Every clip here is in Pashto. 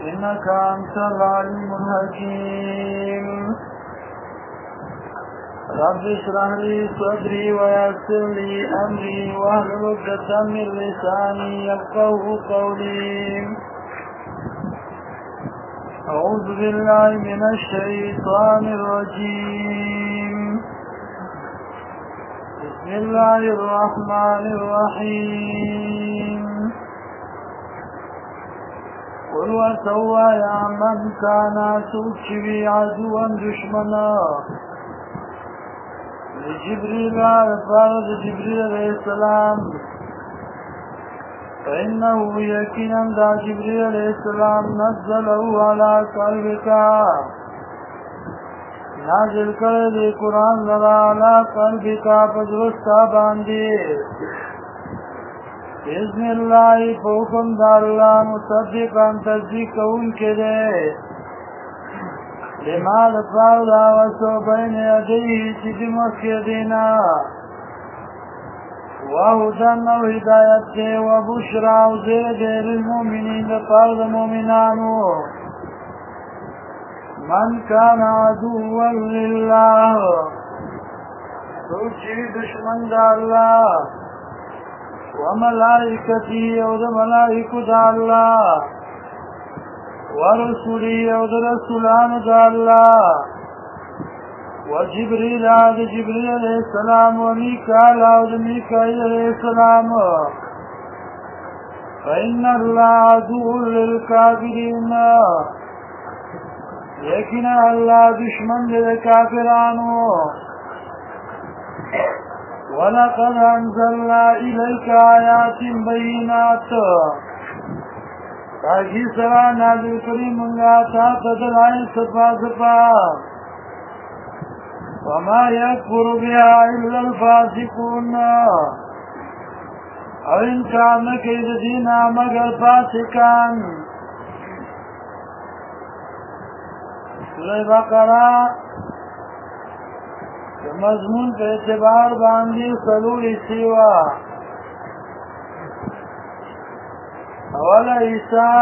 إنك أنت العليم الحكيم رب اشرح لي صدري ويسر لي أمري واحلل عقدة من لساني يفقهوا قولي أعوذ بالله من الشيطان الرجيم بسم الله الرحمن الرحيم قل وسوى يا من كان سوچوي عدوا دشمنا لجبريل فرد جبريل عليه السلام فإنه يقينا دا جبريل عليه السلام نزله على قلبك نازل کرد قرآن لرا على قلبك فدرستا باندی بإذن الله فوقم دا اللہ مصدقا تصدیق کون کے دے لما لفاو دا وسو بین یدیه چیدمک یدینا وهدن و هدایت دے و بشرا و زید للمؤمنین لفرد مؤمنانو من كان عدوا لله سوچی دشمن دا اللہ وملائكته او ملائكه دا الله ورسوله او رسولان دا الله وجبريل او جبريل عليه السلام وميكال او ميكائيل عليه السلام فإن الله عدو للكافرين يكنا الله دشمن للكافرانو ولقد أنزلنا إليك آيات بينات تاكي سرا نازل کریم منگا تا تدلائن سپا سپا وما يكفر بها إلا الفاسقون او انکار نکید دینا مگر فاسقان سورہ بقرہ مضمون په اعتبار باندې سلول سیوا اولا عیسیٰ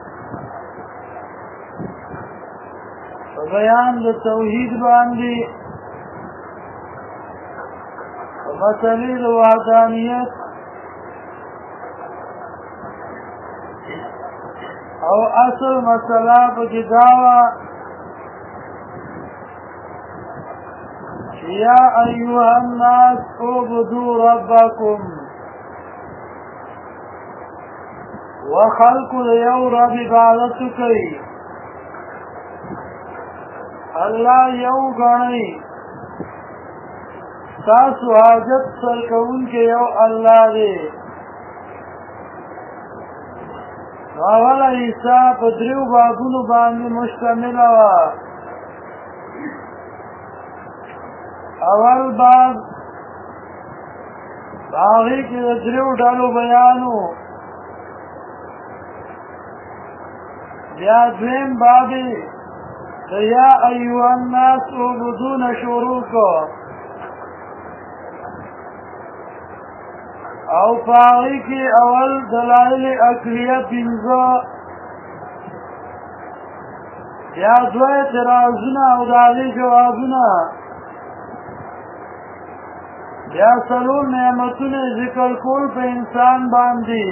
بیان د توحید باندې مسئلې د وحدانیت او اصل مسئله په دعوا يا أيها الناس اعبدوا ربكم وخلقوا يو رب عبادتك الله يو غني تاسو حاجت سرکون کے یو الله دے اولا عیسیٰ پدریو بابونو باندې مشتمل وا اول باب باغی کی دریو ڈالو بیانو یا دویم بابی یا ایوہ الناس عبدون شروع کو او باغی کی اول دلائل اقلیہ پنزو یا دو اعتراضنا او دالی جوابنا یا سلور نعمتون ذکر کول پہ انسان باندی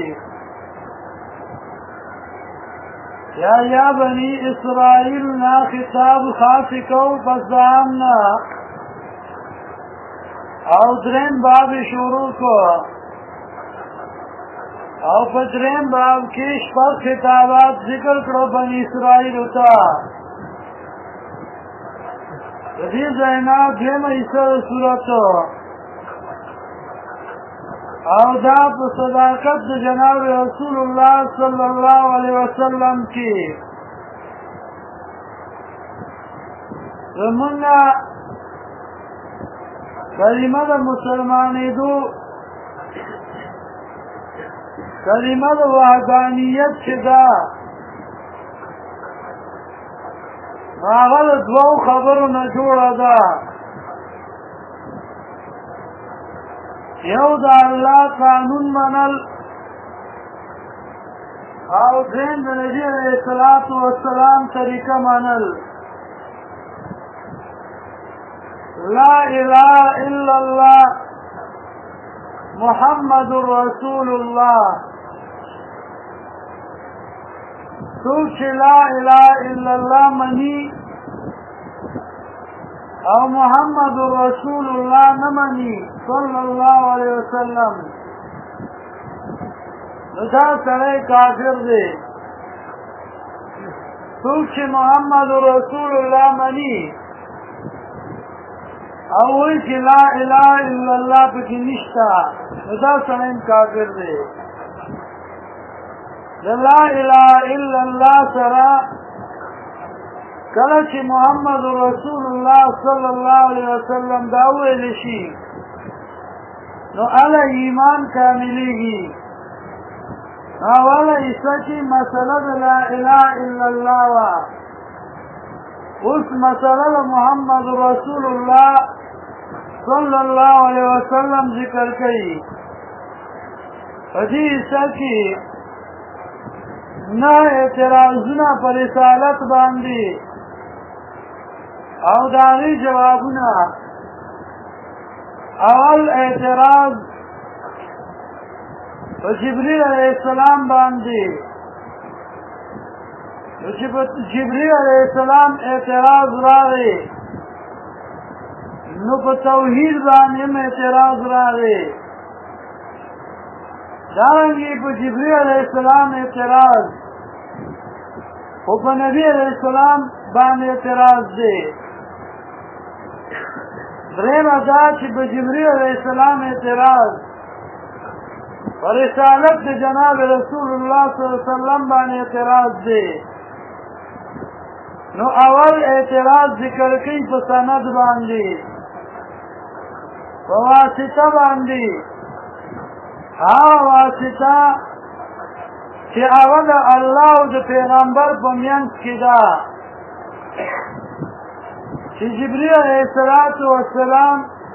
یا بنی اسرائیل نا خطاب خاص کو پس دامنا او درین باب شروع کو او پدرین باب کیش پر خطابات ذکر کرو بنی اسرائیل ہوتا رضی زینا دیم ایسا صورتو او دا په صداقت د جناب رسول الله صلی الله علیه وسلم کی زمونږه کلمه د مسلمانېدو کلمه د وحدانیت چې ده هغه د دوو خبرو نه جوړه ده یو د الله قانون منل او دین د نبی علیہ الصلوۃ والسلام طریقه منل لا اله الا الله محمد رسول الله سوچ لا اله الا الله منی او محمد رسول الله نمانی صلی الله علیه وسلم دا سره کافر دی سوچ محمد رسول الله منی او وی چې لا اله الا الله پکې نشته دا سره کافر دی لا اله الا الله سره کله چې محمد رسول الله صلی الله علیه وسلم دا ویل شي نو علی ایمان کاملیږي اوله ایسا مسله لا اله الا الله وا اوس مسله محمد رسول الله صلی الله علیه وسلم ذکر کوي دې ایسا کې نه اعتراضونه پر رسالت باندې او داغی جوابونه اول اعتراض جبریل علیہ السلام باندې جبریل علیہ السلام اعتراض راغی نو په توحید باندې اعتراض راغی دارنګه په جبریل علیہ السلام اعتراض او په نبی علیہ السلام باندې اعتراض دی دریم دا چې په جبریل علیہ السلام اعتراض پر رسالت د جناب رسول الله صلی الله علیه وسلم باندې اعتراض دی نو اول اعتراض ذکر کوي په سند باندې په واسطه باندې واسطه چې اول الله او د پیغمبر په میانس کې ده چې جبرئیل علیه السلام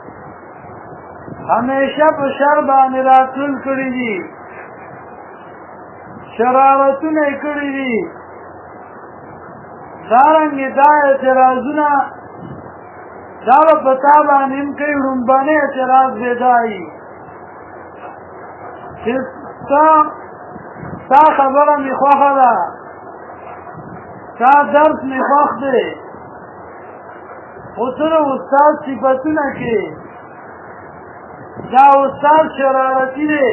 همیشه په شر باندې راتلل کړي دي شرارتونه کړي دي دارنګه دا اعتراضونه دا په تا باندې کوي رومبانه اعتراض بدایي چې تا خبره می خوخه ده تا درس می خوخ ده خو سره استاد صفتونه کې دا استاد شرارتی دی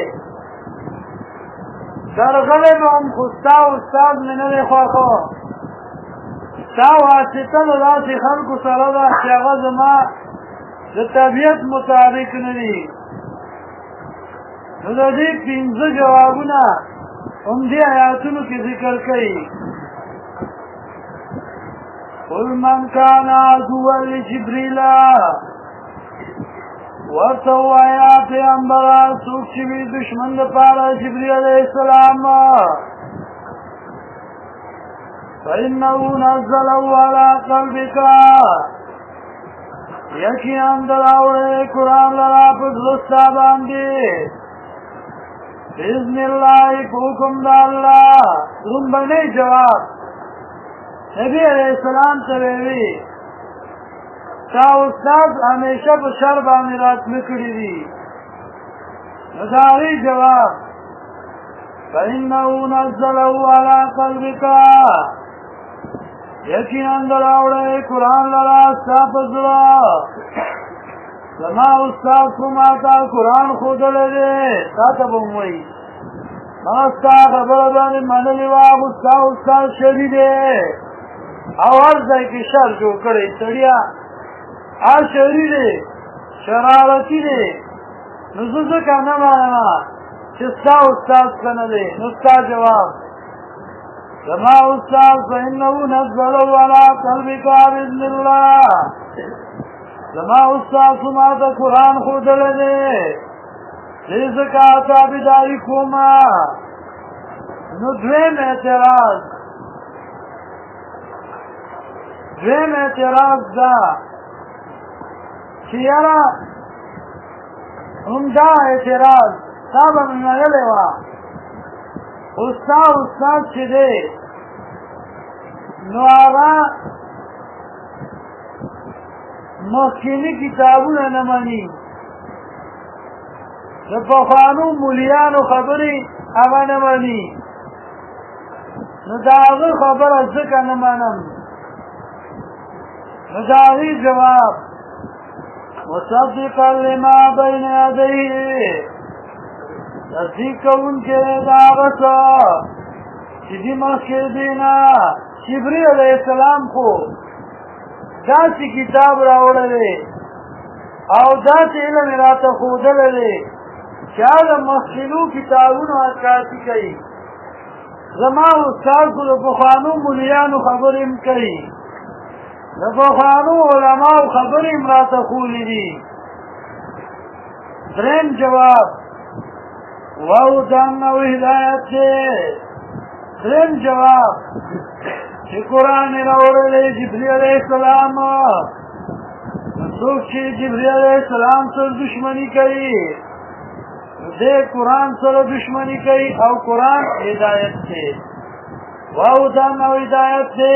درغلی به هم خو ستا استاد مې نه دی خوښه ستا واسطه د داسې خلکو سره ده چې هغه زما د طبیعت مطابق نه دي نو د دې پنځه جوابونه همدې آیاتونو کې ذکر کوي قل من كان عدوا لجبريل ورته وایا پیغمبره څوک چې وي دشمن دپاره جبريل علیه السلام فإنه نزله على قلبك یقینا دراوړی قرآن لرا په زړه ستا باندې بإذن الله په حکم د الله لومبنی جواب نبی علیہ السلام ته ویلي تا استاد همیشه په شر باندې راتلو کړي دي نو د هغې جواب فإنه نزله على قلبك یقینا راوړی قرآن لرا ستا په زړه زما استاد خو ماته قرآن ښودلی دی تا ته به م وایي ما ستا خبره باندې منلې وه خو ستا استاد شري دی او هر ځای کې شر جوړ کړی سړیا هر شري دی شرارتي دی نو زه ځکه نه منمه چې ستا استاد ښه نه دی نو ستا جواب زما استاد فإنه نزله على قلبك بإذن الله زما استاد خو ماته قرآن ښودلی دی چې ځکه تابعداري کومه نو دویم اعتراض دا چې یاره همدا اعتراض تا به مې منلی وه استاد چې دی نو هغه مخکینی کتابونه نه مني د پخوانو مولیانو خبرې هغه نه مني نو د هغه خبره ځکه نه منم نو د هغې جواب مصدقا لما بین یدیه تصدیق کوونکی د هغه څه چې دې مخکې دی نه جبرئیل علیه السلام خو داسې کتاب راوړلی او داسې علم یې راته ښودلی دی چې هغه مخکینو کتابونو عکاسي کوي زما استاد خو د پخوانو مولیانو خبرې هم کوي د پخوانو علماو خبرې هم راته ښولي دي درېم جواب وهدن او هدایت دی درېم جواب چې قرآن یې راوړلی جبرئیل علیه السلام څوک چې جبرئیل علیه السلام سره دشمني کوي دې قرآن سره دشمني کوي او قرآن هدایت دی وهدن او هدایت دی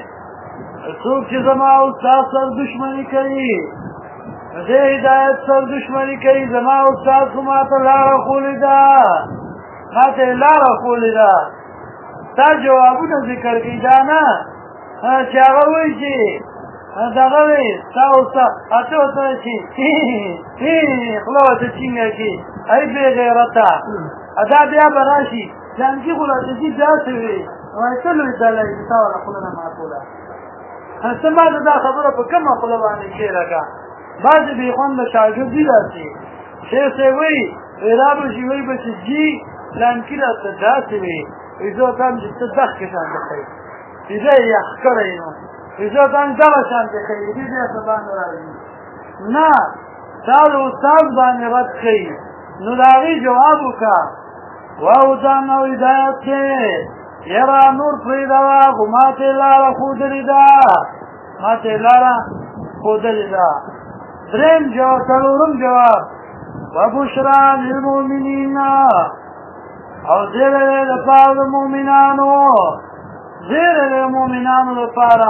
څوک چې زما استاد سره دشمني کوي دې هدایت سره دشمني کوي زما استاد خو ماته لاره ښولې ده ماته یې لاره ښولې ده دا جوابونه ذکر کوي دا نه چې هغه وایي چې دغه وایي ستا استاد اته ورته چې خوله ورته چینګه کړي ای بې غیرته دا بیا به راشي جانکي خو راته چې داسې وي وایي څه لوی دلی ستا والا خوله نه ماتوله ته ما ته دا خبره په کومه خوله باندې کښېره کړه بعضې بې خونده شاګرد دي داسې شیخ صاحب وایي را به شي وایي به چې جي لانکي راته داسې وي زه ته هم چې ته دښکې شانته ښایي چې زه یې یخ کړی نو زه ته هم دغه شانته ښایي دې بیا څه باندې راځي نه دا د استاد باندې رد کوي نو د هغې جواب وکړه وهدن او هدایت دی یاره نور پرېږدوه خو ما ته یې لاره ښودلې ده ما ته یې لاره ښودلې ده درېیم جواب څلورم جواب وبشرا للمؤمنین او زیره دی دپاره د مؤمنانو زیره دی د مؤمنانو دپاره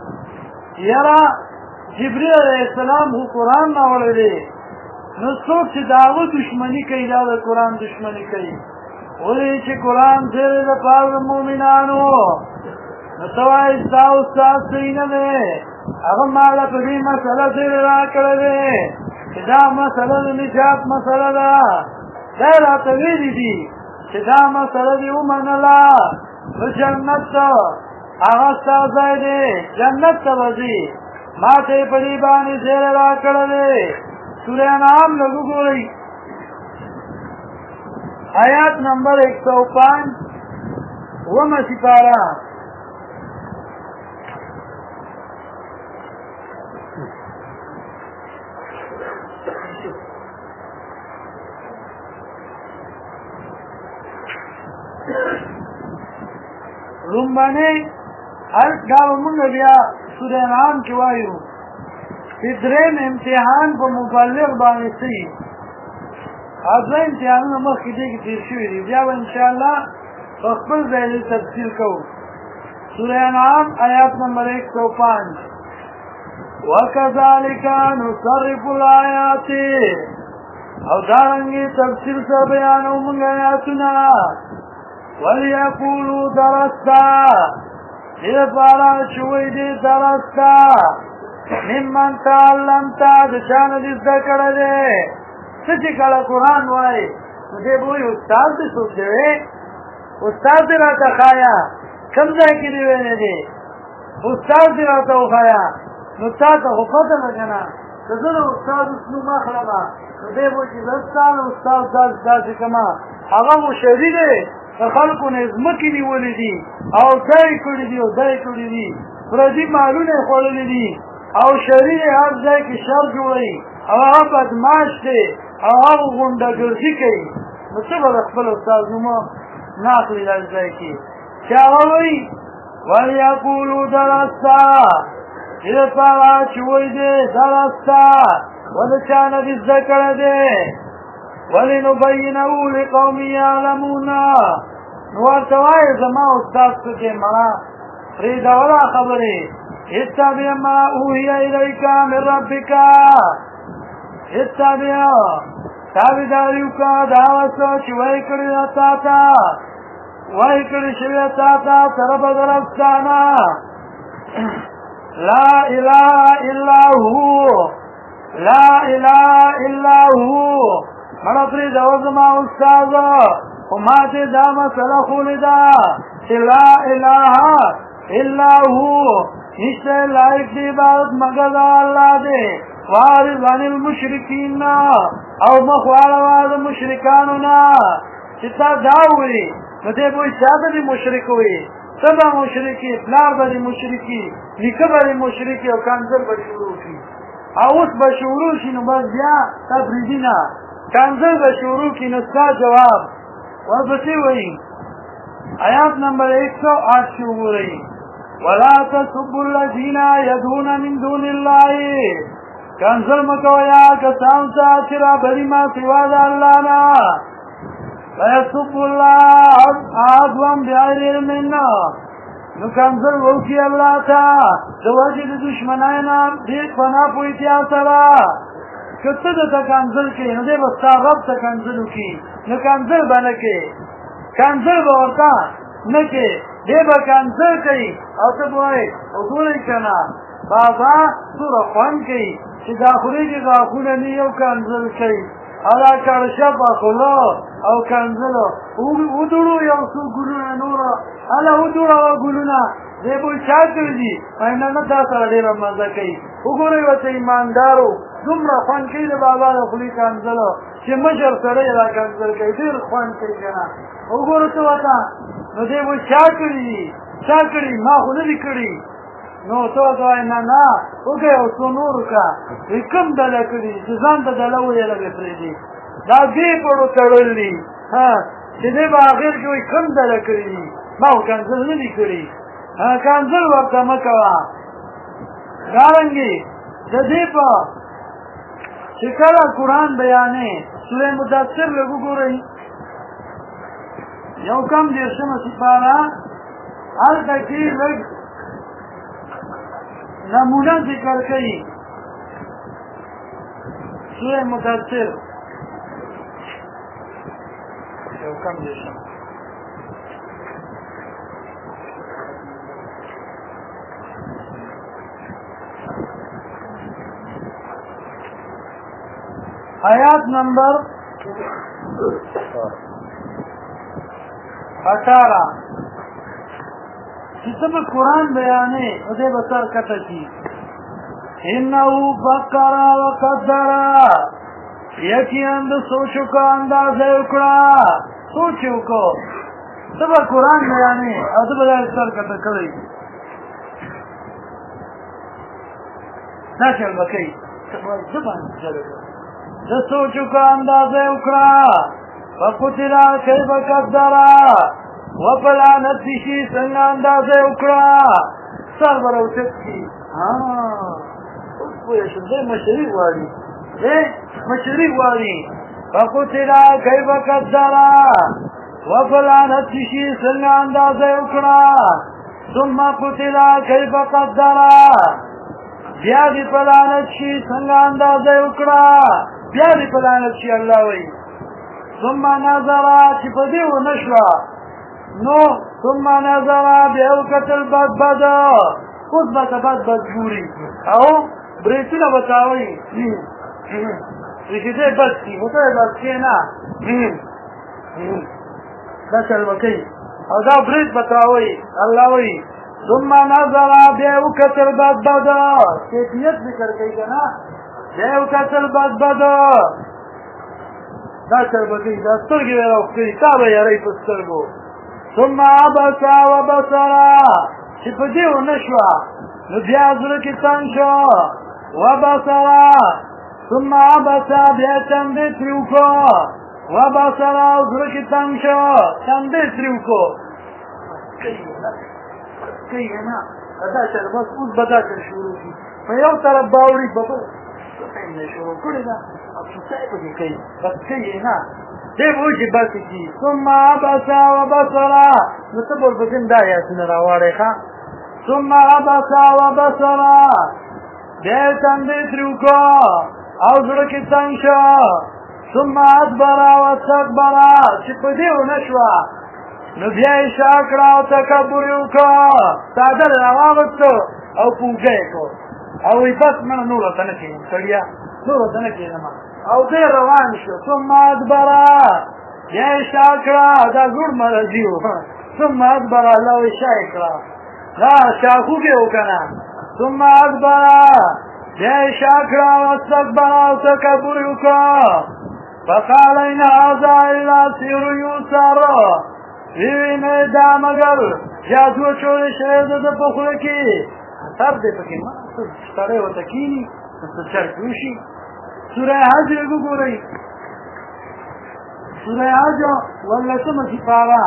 یاره جبرئیل علیه السلام خو قرآن راوړی دی نو څوک چې د هغه دشمني کوي دا د قرآن دشمني کوي ولې چې قرآن زیره دپاره د مؤمنانو نو ته وایې ستا استاد صحیح نه دی هغه ما له په دې مسله زیره راکړی دی چې دا مسله د نجات مسله ده دا یې راته ویلي دي چې دا مسله دې ومنله نو جنت ته هغه ستا ځای دی جنت ته به ځي ما ته یې په دې باندې زیری راکړی دی سوره انعام لږ وګورئ آیات نمبر 105 اومه سپاره لومبنی دا به مونږ بیا سوره انعام کې وایو چې درېیم امتحان په مبلغ باندې څه وي دوه امتحانونه مخکې دې کې تېر شوي دي بیا به انشاءالله په خپل ځای دې تفصیل کوو سوره انعام آیات نمبر 105 وکذلک نصرف الآیات او دارنګې تفصیل سره بیانوو مونږ آیاتونه وَلْيَقُولُوا دَرَسْتَا دې لپاره چې وایي دې درسته ممن تعلمته د چا نه دې زده کړی دی څه چې کله قرآن وایي نو دې به وایي استاد دې څوک دی استاد دې راته ښایه کوم ځای کې دې ویلی دی استاد دې راته وښایه نو تا ته خو پته ده که نه که زه د استاد اوس نوم اخلمه نو دی به وایي چې زه ستا نه استاد داسې کړمه هغه مشري دی د خلکو نه ځمکې نیولې دي او ځای کړي دي او ځای کړي دي پردي مالونه یې خوړلي دي او شري یې هر ځای کې شر جوړوي او هغه بدماش دی او هغه غونډهګردي کوي نو څه به د خپل استاد نوم نه اخلي دا ځای کې چې هغه وایي وليقولوا درسته دې لپاره چې وایي دی درسته ولې چا نه دې زده کړی دی ولنبينه لقوم يعلمون نو ورته وایي زما استاد پکې مړه پرېږدوله خبرې اتبع ما اوحي الیک من ربک اتبع تابعداري وکړه دا څه چې وایي کړي تا ته وایي کړي شوي تا ته سره به د رب ستانه لا اله الا هو لا اله الا هو مړه پرېږدوه زما استاد خو ما چې دا مسله خولیده چې لا اله الا هو نشته لایق دی عبادت مگر د الله دی وارض عن المشرکین او مخ واړوه د مشرکانو نه چې تا دا ووایي نو دی به وایي چا به دې مشرک وایي ته به مشرکي پلار به دې مشرکي نیکه به دې مشرکي او کنځل به شروع کړي او اوس به شروع شي نو بس بیا تفریدي نه کنځل به شروع کړي نو ستا جواب ورپسې وایي آیات نمبر 108 کې وګورئ ولا تسبوا الذين يدعون من دون الله کنځل مکویا کسان چې را بری ما سوا د الله نه ويسبوا الله عدوا بغير علم نو کنځل وکړي الله ته د وجې د دشمنانو نه ډېر پناه پوهېتیا سره که ته درته کنځل کوي نو دی به ستا رب ته کنځل وکړي نو کنځل به نه کوې کنځل به ورته نه کوې دی به کنځل کوي او ته به وایې وګورئ که نه بابا څومره خوند کوي چې دا خولې کې غاښونه نه یو کنځل کوي او دا کړشپه خوله او کنځلو ودړو یو څو ګلونه نوره هله ودړوه ګلونه دی به وایي چا کړي دي وایي نه نه دا سره ډېره مزه کوي وګورئ ورته ایماندارو دومره خوند کوي د بابا د خولې کنځلو چې مشر سړی را کنځل کوي ډېر خوند کوي که نه وګورو ته ورته نو دی به وایي چا کړي دي چا کړي ما خو نه دي کړي نو ته ورته وایي نه نه وکړه یو څو نور وکړه وایي کوم ډله کړي چې ځان ته ډله ویله به پرېږدي دا دې پړو تړل دي چې دی به اخر کې وایي کوم ډله کړي دي ما خو کنځل نه دي کړي کنځل ورته مه کوه دارنګې د دې په چې کله قرآن بیانې سورې مدثر لږ وګورئ یو کم دېرشمه سپاره هلته کې لږ نمونه ذکر کوي سورې مدثر یو کم دېرشمه آیات نمبر 18 چې ته قرآن بیانې او دې به سر کته شي انه فکر وقدر یقینا د سوچو کا اندازه وکړه سوچ وکړه ته به قرآن بیانې او ته به سر کته کوي دا چل وکړي زبان د سوچو کا اندازه وکړه وقتل کیف قدر وپلانت شي څنګه اندازه وکړه سر به راوچت شي اوس پوه شم دی مشري غواړي مشري غواړي وقتل کیف قدر وپلانت شي څنګه اندازه وکړه ثم قتل کیف قدر بیا دې پلانت شي څنګه اندازه وکړه بیا دې پلانت شي الله وایي ثم نظر چې په دې ونه شوه نو ثم نظر بیا وکتل بد بد اوس به ته بد بد ګوري او برېتونه به تا وایي رشیدې بد کړي خو ته یې بد کړې نه دا چل به کوي او دا برېت به تا وایي الله وایي ثم نظر بیا وکتل بد بد کیفیت ذکر کوي که نه بیا وکتل بد بد دا چل به کوي دا سترګې به راوښکوي تا به یارئ په سترګو ثم عبس وبصر چې په دې ونه شوه نو بیا زړه کې تنګ شو وبصر ثم عبس بیا تندی ترې وکړو وبصر او زړه کې تنګ شو تندی ترې وکړو کوي نه دا چل بس اوس به دا چل شروع شي په یو طرف به اوړي په بل شروع کړې ده او څه پکې کوي بس کوي نه دی به وایي چې بس کي ثم عبس وبصر نو ته به ورپسې دا آیاتونه راواړئ ښه ثم عبس وبصر بیا یې تندی ترې وکړه او زړه کې تنګ شه ثم ادبر واستكبر چې په دې ونه شوه نو بیا یې شا کړه او تکبر یې وکړه څادر راواغسته او پوجه یې کړ او وایي بس منه نور ورته نه کښېنم سړیه نور ورته نه کښېنم او دی روان شو ثم ادبر بیا یې شا کړه دا زوړ مرضي و ثم ادبر الله یې شا یې کړه دا شاخوږې و که نه ثم ادبر بیا یې شا کړه واستکبر او تکبر یې وکړه فقال ان هذا الا سحر يؤثر وی نه دا مگر جادو چولې شوی ده په خوله کې اثر دی پکې ما سړی ورته کښېني څه چرک وشي سوره حج وګورئ سوره حج ولسمه سپاره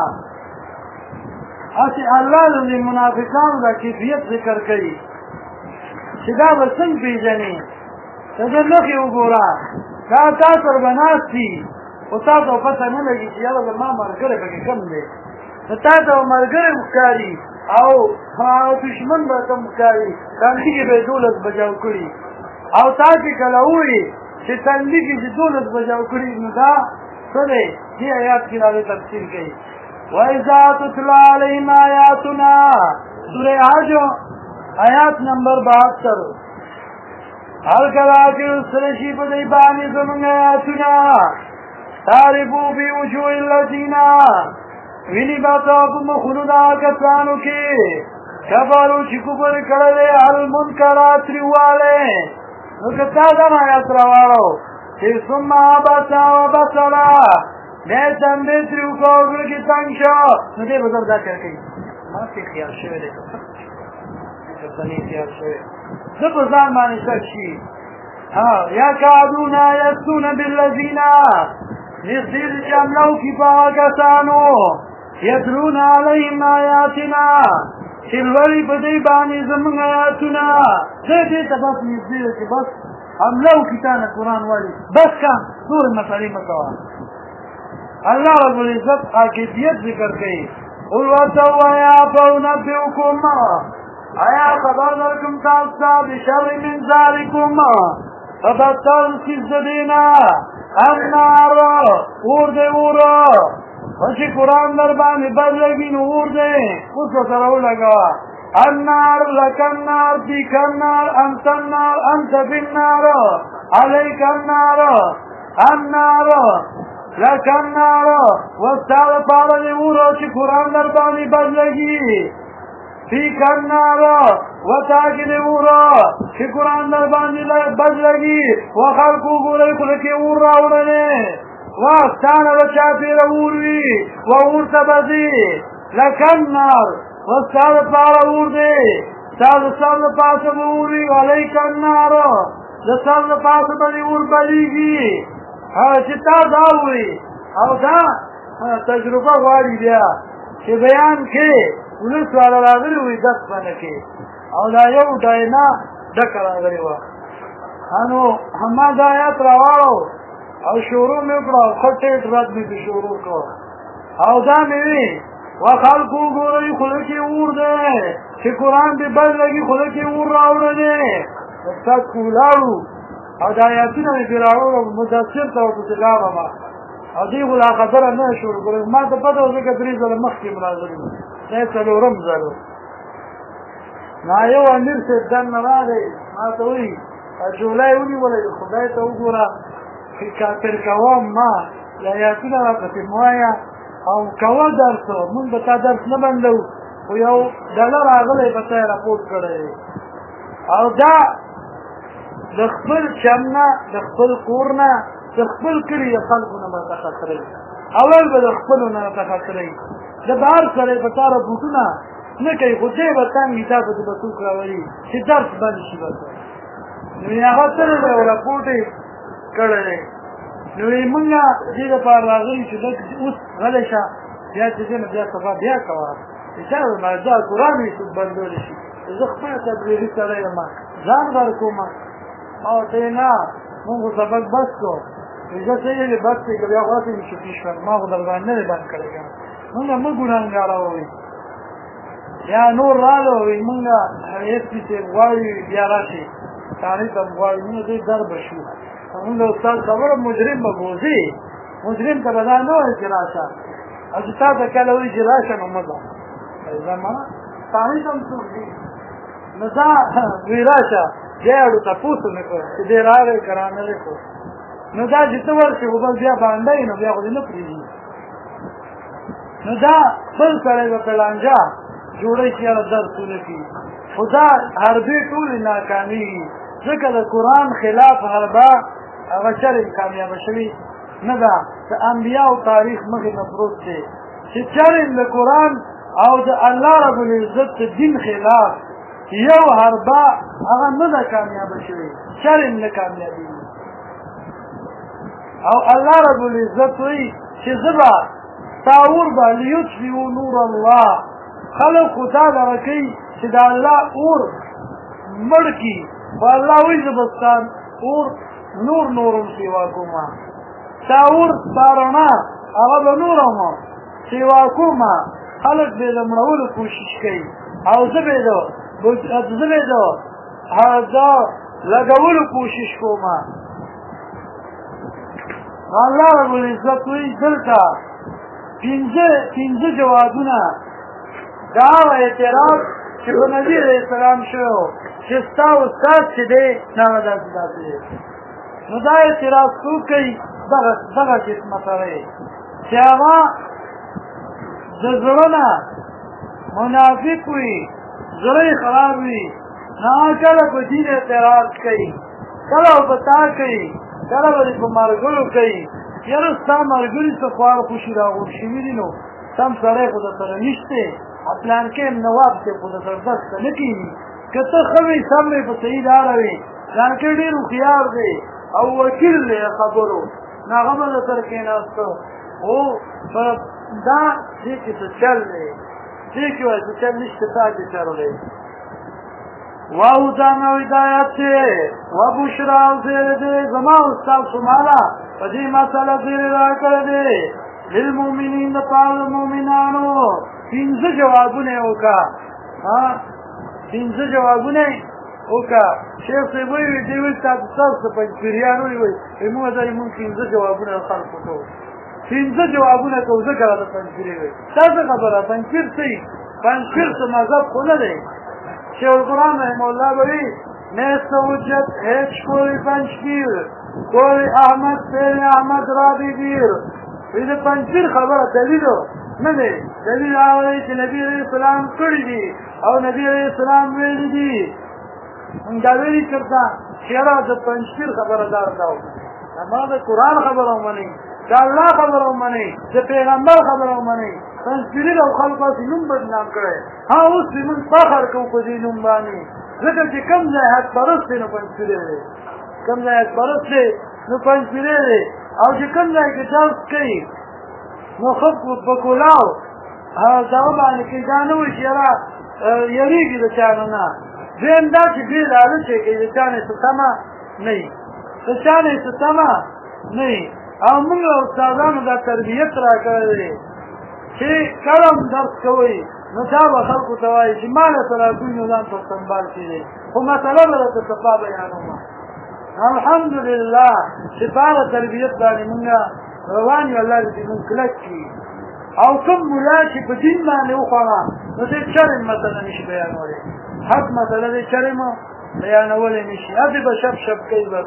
هسې الله د منافقانو دا کیفیت ذکر کوي چې دا به څنګه پېژنې ته د نښې وګوره دا تا سره به ناست وي خو تا ته پته نه لګي چې یاره زما ملګری پکې کم دی نو تا ته به ملګری ښکاري او دشمن به ته ښکاري تندي کې به یې 12 بجاو کړي او تا چې کله ووایي چې تندي کې چې 12 بجاو کړي نو دا څه دی دې آیات کې راغلی تفسیر کوي وَإِذَا تُتْلَىٰ عَلَيْهِمْ آيَاتُنَا سورہ حج آیات نمبر 72 هر کله چې سره شي په دې باندې زموږ آیاتونه تعرف فی وجوه الذین ویني به تا په مخونو د هغه کسانو کې کفرو چې کفر کړی دی المنکرات تریوالی نو که تا دغه آیات راواړو چې ثم عبس وبصر بیا یې تندی ترې وکړه او زړه کې تنګ شه نو دی به زر دا کار کوي ما پرې خیال شوی دی درته نه خیال شوی زه په ځان باندې شک شي یکادون یستون بالذین نږدې دي چې حمله وکړي په هغه کسانو یتلون علیهم آیاتنا چې لولي په دې باندې زموږ آیاتونه زه دې ته بس نږدې ده چې بس حمله وکړي تا نه قرآن وایي بس که نورې مسئلې مه کوه الله رب العزت عاقبیت ذکر کوي قل ورته ووایه فأنبئکم آیا خبر درکم تاسو ته بشر من ذلکم په بدتر څیز د دې نه النار اور دی اوره چې قرآن در باندې بد لګي نو اور دی اوس ورسره ولګوه النار لک النار فیک النار انت النار انت فی النار علیک النار النار لک النار وستا دپاره د اوره چې قرآن در باندې بد لګي فیک النار وتا کې د اوره چې قرآن در باندې بد لګي وخلق وګورئ خوله کې اور راوړلې ستا نه به چاپېره اور وي و اور ته به ځي لکه النار و ستا دپاره اور دی ستا د سر د پاسه به اور وي علیک النار د سر د پاسه به دې اور بلیږي چې تا دا ووایي او دا تجربه غواړي بیا چې بیان کې ولس والا راغلي وي دست باندې کې او دا یو ډاینا ډکه راغلې وه نو همه دا آیات راواړو او شروع مې وکړه او ښه ټیټ رد مې پرې شروع کړ او دا مې وي وخلق وګورئ خوله کې اور دی چې قرآن دې بد لګي خوله کې اور راوړلی استاد خو ولاړو او دا آیاتونه مې پرې راوړو مدثر ته ورپسې لاړم او دې خو لا خبره نه شروع کړې ما ته پته وه ځکه 3 ځله مخکې مې راغلي وو دا یې 4م ځل و نو یو امیر صاحب دننه راغی ما ته وایي جولای ونیولی خدای ته وګوره کافر کوم ما آیاتونه راپسې مه وایه او کوه درس مونږ به تا درس نه بندو خو یو ډله راغلی به تا یې راپورټ کړی او دا د خپل چم نه د خپل کور نه د خپل کلي د خلکو نه به ته خطروي اول به د خپلو نه ته خطروي د بهر سړی په تا رپوټونه نه کوي خو دی به تنګ وي تا پسې به څوک راولي چې درس بند شي به نو یې هغه څه نه دی رپورټ یې کړی دی نو یې مونږ دې دپاره راغلي چې اوس غلی شه بیا چې ځې نو بیا سبا بیا کوه چې چا دا قرآن یې څوک بندولی شي زه خپله تبلیغي سړی یم ځان غر کوم ما ورته نه مونږ خو سبق بس کړو زه څه یې بس کې بیا خلاصې مې چوپې شوم ما خو در باندې نه بند کړی یم مونږ مه ګناهګاره ووایي بیا نور راغله وایي مونږ ایس پي صاحب غواړي بیا راشي تانې ته هم غواړي مونږ دوی در به شو مونږ د استاد خبره مجرم به بوځي مجرم ته به دا نه وایي چې راشه او چې تا ته کله وایي چې راشه نو مه ځه زما تانې ته هم څوک دي نو دا وایي راشه بیا یې اړو تپوس نه کړ چې دی راغی که رانغی خو نو دا چې ته ورشې خو بس بیا باندی نو بیا خو دې نه پرېږدي نو دا بل سړی به په لانجه جوړی چې یاره درسونه کړي خو دا حربې ټولې ناکامېږي ځکه د قرآن خلاف حربه هغه چرې کامیابه شوي نه ده د انبیاو تاریخ مخې نه پروت دی چې چرې د قرآن او د الله رب العزت د دین خلاف یو حربه هغه نه ده کامیابه شوي چرې نه کامیابېږي او الله رب العزت وایي چې زه به تاور به لیطفئوا نور الله خلق خو دا دغه کوي چې د الله اور مړ کړي خو الله وایي زه به ستا اور نورم سیوا کومه ستا اور ستا رڼا هغه به نورم سیوا کومه خلق به یې د مړولو کوشش کوي او زه به یې د لګولو کوشش کومه الله رب العزت وایي دلته پنځه جوابونه دا اعتراض چې په نبي علیه السلام شو چې ستا استاد چې دی هغه داسې دی نو دا اعتراض څوک کوي دغه قسمه سړی چې هغه د زړه نه منافق وي زړه یې خراب وي هغه کله په دین اعتراض کوي کله په تا کوي کله به په مرګلو کوي یاره ستا مرګلي څه خوار خوشي راغور شوي دي نو سم سړی خو در سره نشته پلان کې نواب صاحب خو در سره دسته نه کېږي که ته ښه وې سم وې په صحیح لاره وې پلان کې ډېر هوښیار دی او وکیل دی خبرو نو هغه به در سره کېناسته خو په دا دې کې څه چل دی دې کې وایي څه چل نشته تا کې چل دی وهدى وهدايت وبشرى وزير زما استاد سمالا پدې مسله زیر راکړه دې للمؤمنین لپاره مؤمنانو پنځه جوابونه وکا پنځه جوابونه وکا شیخ څه وایي دې تاسو په پیریانو وایي موږ دا موږ پنځه جوابونه خلکو ته پنځه جوابونه کوو ځکه دا پنځه وایي تاسو خبره پنځه څه مذهب خو نه دی شیخ القرآن رحمه الله بوی نیست وجد هیچ کوئی پنجپیر کوئی احمد پیر احمد را بگیر ویده پنجپیر خبره دلیلو نه دی دلیل آوری چې نبی علیہ السلام کړی دی او نبی علیہ السلام ویلی دی دا ویلی کرتا چیرا د پنجپیر خبره دار داو اما د قرآن خبره منی د الله خبره منی د پیغمبر خبره منی پنځپیري او خلکو چې نوم بدنام کړي ها اوس موږ فخر کوو په دې نوم باندې ځکه چې کم ځای حق پرست دی نو پنځپیري دی کم ځای حق پرست دی نو پنځپیري دی او چې کم ځای کې درس کوي نو خب په کولاو دا باندې کې دا نه وي چې یریږي د چا نه دویم دا چې دې لاره چې کې د چا نه څه تمه نه وي د چا نه څه تمه نه وي او موږ استادانو دا تربیت راکړی چې کلم درس کوي نو دا به خلکو ته وایي چې ما له تراکوي نو ځان ته سنبال کړي خو مسله به درته صفا بیانومه الحمدلله چې په هغه تربیت باندې مونږ روان یو الله دې مونږ کلک کړي او کوم ملا چې په دین باندې وخوړه نو دې چرې مسله نشي بیانولی حق مسله دې چرې مو بیانولی نشي هسې به شپ شپ کوي به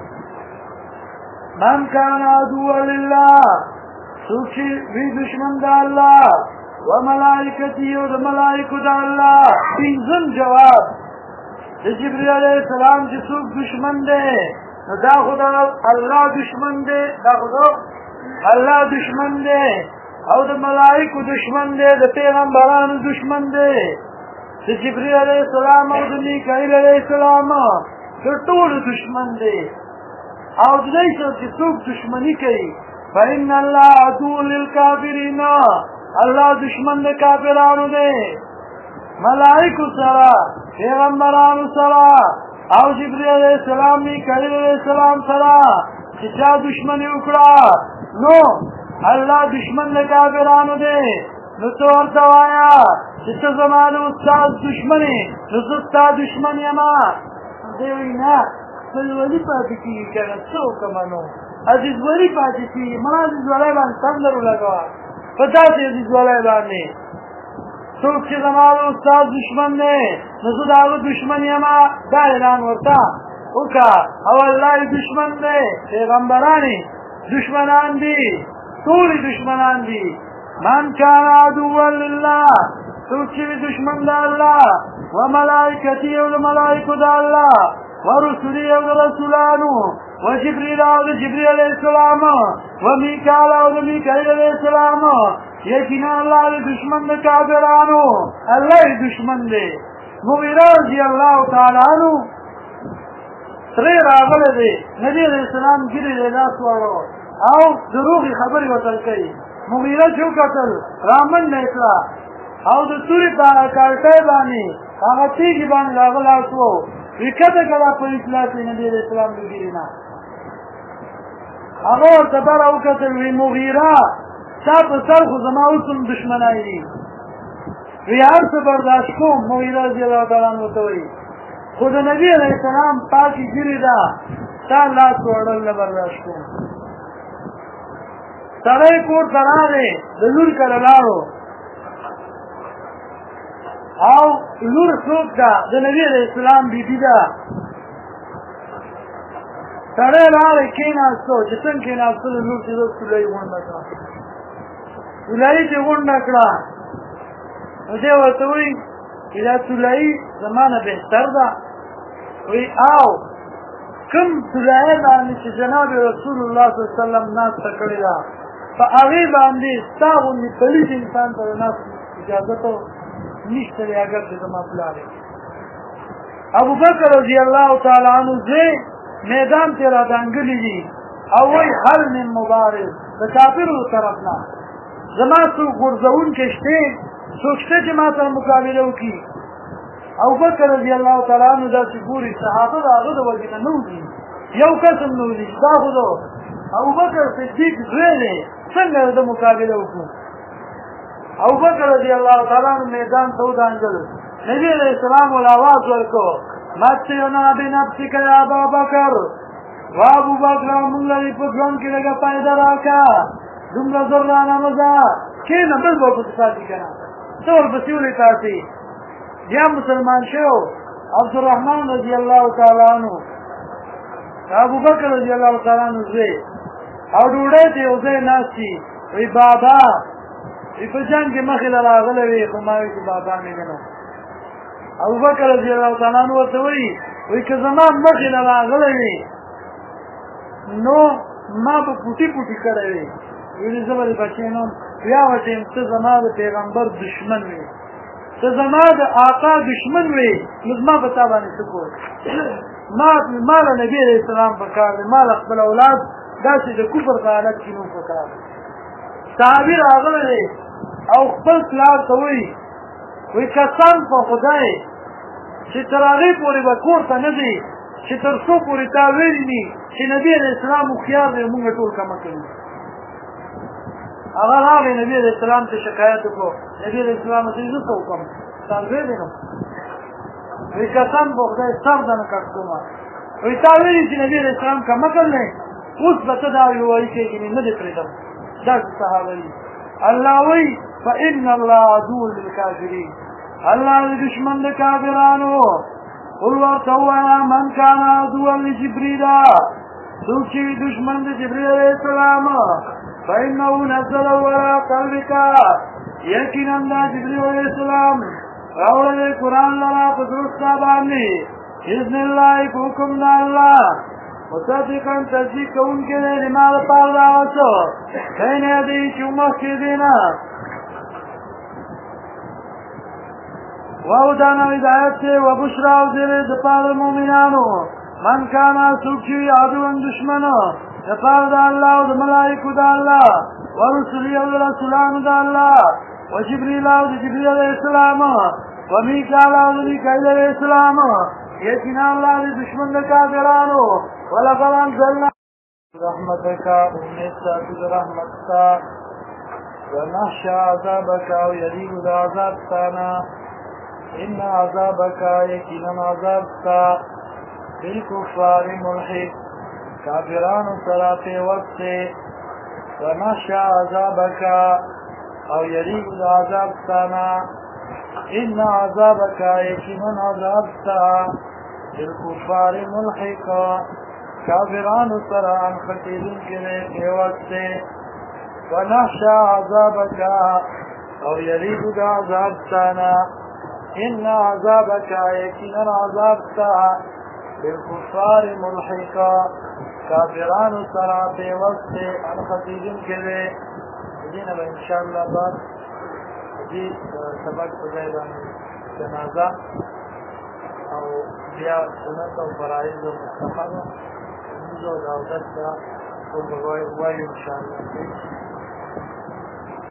من کان عدوا لله څوک چې وي دشمن د الله و ملائکته او د ملائکو د الله پنځم جواب د جبرئیل علیه السلام چې څوک دشمن دی نو دا خو د الله دشمن دی دا خو د الله دشمن دی او د ملائکو دشمن دی د پیغمبرانو دشمن دی د جبرئیل علیه السلام او د میکائیل علیه السلام د ټولو دشمن دی او د دې چې څوک دشمني کوي فإن الله عدو للكافرين الله دشمن د کافرانو دی ملائکو سره پیغمبرانو سره او جبرئیل علیہ السلام میکائیل علیہ السلام سره چې چا دشمني وکړه نو الله دشمن د کافرانو دی نو ته ورته وایه چې ته زما د استاد دشمن یې نو زه ستا دشمن یمه دی وایي نه خپل ولي پاتې کېږي که نه څه وکړمه نو عزیز ولي پاتې کېږي ما عزیز ولی باندې تندر ولګوه په داسې عزیز ولی باندې څوک چې زما د استاد دشمن دی نو زه د هغه دشمن یمه دا اعلان ورته وکړه او الله یې دشمن دی پیغمبران یې دشمنان دي ټول دشمنان دي من كان عدوا لله څوک چې دشمن د الله وملائکته او د ملائکو د الله ورسله او د رسولانو وجبريل او د جبريل علیه السلام ومیکائیل او د میکائیل علیه السلام یقینا الله د دشمن د کافرانو الله یې دشمن دی مغیره رضی الله تعالی عنہ ترې راغلی دی نبي علیه السلام ګیرې له لاس واړو او دروغې خبرې ورته کوي مغیره چې وکتل رامنډه یې کړه او د تورې په کارټۍ باندې هغه تیږې باندې د هغه لاس و وکته کړه په اصلاح کې نبي علیه السلام د ګیرې نه هغه ورته بره وکتل وی مغیره تا په سر خو زما اوس هم دشمنای دي وی هر څه برداشت کوم مغیره رضی الله تعالی عنه ورته وایي خو د نبي علیه السلام پاکې ګیرې ده تا لاس وړل نه برداشت کوم سړی کور ته راغی د لور کره لاړو او لور څوک ده د نبي علیه السلام بیبي ده سړی راغی کېناستو چې څنګه کېناستلو لور چې ده سولۍ غونډه کړه سولۍ چې غونډه کړه نو دی ورته وایي چې دا سولۍ زما نه بهتر ده وایي او کوم سولۍ باندې چې جناب رسول الله صلی الله علیه وسلم ناسته کړې ده په هغې باندې ستا غوندې پلیت انسان ته د ناست اجازت نشته دی اګر چې زما پلار یې ابوبکر رضی الله تعالی عنه زه میدان کې را دانګلي دي او وایي هل من مبارز د کافرو طرف نه زما څوک غورځوونکی شته څوک شته چې ما سره مقابله وکړي ابوبکر رضی الله تعالی عنه داسې ګوري صحابه د هغه د وجې نه وځي یو کس هم نه وځي دا خو ده ابوبکر صدیق زوی دی څنګه د مقابله وکړو ابوبکر رضی الله تعالی عنه میدان ته ودانګل نبي علیه السلام ول آواز ورکړو ماتینا بنفسک یا ابابکر وا ابوبکر موږ لري په ژوند کې لږه فایده راکړه دومره زر رانه مزه کښېنه بل به پسې پاتې که نه ته ورپسې ولې تاسې بیا مسلمان شو عبدالرحمن رضی الله تعالی عنه ابوبکر رضی الله تعالی عنه زوی او ډوډۍ ته یو ځای ناست وي وایي بابا وایي په جنګ کې مخې له راغلی وي خو ما وایي چې بابا مې نه ابوبکر رضی الله تعالی عنه ورته وایي وایي که زما مخې له راغلی وي نو ما به پوټي پوټي کړی وي ویلې زه به دې بچی نوم بیا ورته یم ته زما د پیغمبر دشمن وي ته زما د آقا دشمن وي نو زما په تا باندې څه کوی ما له نبي علیه السلام په کار دی ما له خپل اولاد داسې د کفر په حالت کې نوم په کار دی صحابي راغلی دی او خپل پلار ته وایي وایي قسم په خدای چې تر هغې پورې به کور ته نه ځي چې تر څو پورې تا ویلي وي چې نبي علیه السلام هوښیار دی مونږ ټول کمه کوي هغه راغی نبي علیه السلام ته شکایت وکړو نبي علیه السلام ته زه څه وکړم تا ویلې نو وایي قسم په خدای سر ده نه کټ کومه وایي تا ویلي چې نبي علیه السلام کمه کړلی اوس به ته دا وایي کېږي نه دې پرېږدم داسې صحابه دي الله وایي فإن الله عدو للکافرین الله د دشمن د کافرانو قل ورته ووایه من کان عدوا لجبریل څوک چې وي دشمن د جبریل علیه السلام فإنه نزله على قلبك یقینا دا جبریل علیه السلام راوړلی قرآن لرا په زړه ستا باندې بإذن الله په حکم د الله مصدقا تصدیق کوونکی دی لما دپاره د هغه څه بین یدیه چې مخکې دی نه وهدی او هدایت دی وبشرا او زیری دپاره د مؤمنانو من کان څوک چې وي عدوا دشمن دپاره د الله او د ملایکو د الله ورسلي او د رسولانو د الله وجبریل او د جبریل علیه السلام ومیکائیل او د میکائیل علیه السلام یقینا الله د دشمن د کافرانو ولقد انزلنا رحمتك امید ساتي رحمتك ونخشى عذابك ويريد عذابتنا إن عذابك يقينا عذابك بالكفار ملحق كافران صلاة وقت ونخشى عذابك أو يريد عذابتنا إن عذابك يقينا عذابك بالكفار ملحق كافران صلاة خطيب في وقت ونخشى عذابك أو يريد عذابتنا إن عذابك يقينا عذابك بالكفار ملحقا كافران صلاة وقت الخطيب كذي دينا إن شاء الله بعد دي سبق بغير جنازة أو بيا سنة وفرائض مستقبة نزول أو دسة وبغير إن شاء الله